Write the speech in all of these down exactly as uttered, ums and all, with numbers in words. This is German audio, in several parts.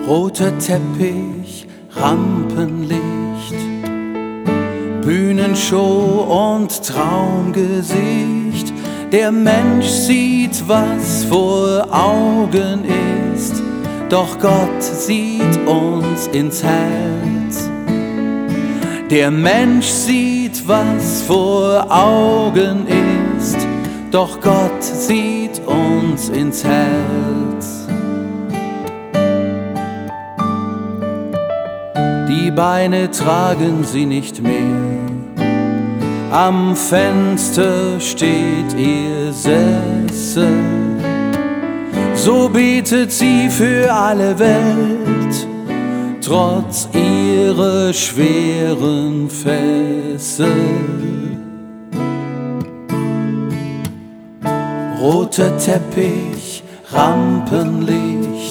Roter Teppich, Rampenlicht, Bühnenshow und Traumgesicht. Der Mensch sieht, was vor Augen ist, doch Gott sieht uns ins Herz. Der Mensch sieht, was vor Augen ist, doch Gott sieht uns ins Herz. Die Beine tragen sie nicht mehr, am Fenster steht ihr Sessel. So betet sie für alle Welt, trotz ihrer schweren Fessel. Roter Teppich, Rampenlicht,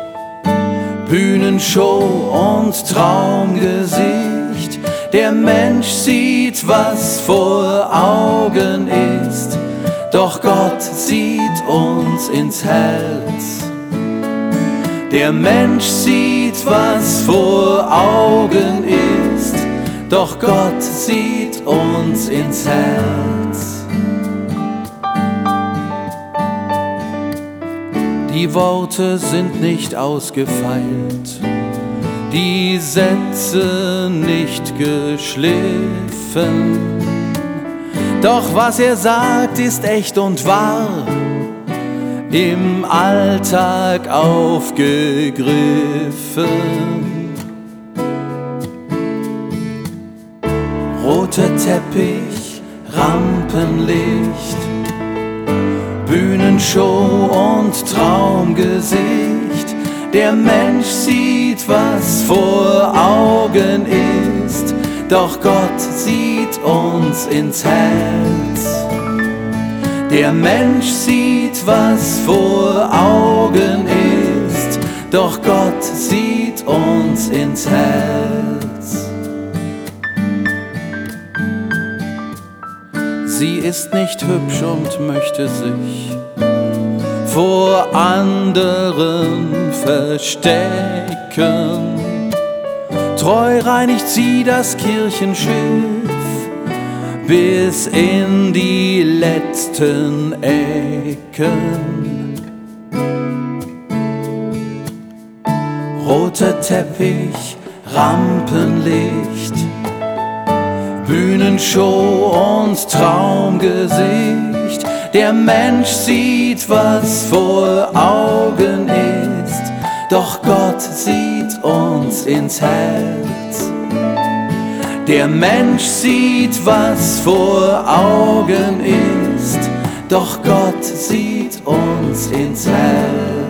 Bühnenshow und Traumgesicht. Der Mensch sieht, was vor Augen ist, doch Gott sieht uns ins Herz. Der Mensch sieht, was vor Augen ist, doch Gott sieht uns ins Herz. Die Worte sind nicht ausgefeilt, die Sätze nicht geschliffen. Doch was er sagt, ist echt und wahr, im Alltag aufgegriffen. Roter Teppich, Rampenlicht, Bühnenshow und Traumgesicht. Der Mensch sieht, was vor Augen ist, doch Gott sieht uns ins Herz. Der Mensch sieht, was vor Augen ist, doch Gott sieht uns ins Herz. Sie ist nicht hübsch und möchte sich vor anderen verstecken. Treu reinigt sie das Kirchenschiff bis in die letzten Ecken. Roter Teppich, Rampenlicht, Bühnenshow und Traumgesicht. Der Mensch sieht, was vor Augen ist, doch Gott sieht uns ins Herz. Der Mensch sieht, was vor Augen ist, doch Gott sieht uns ins Herz.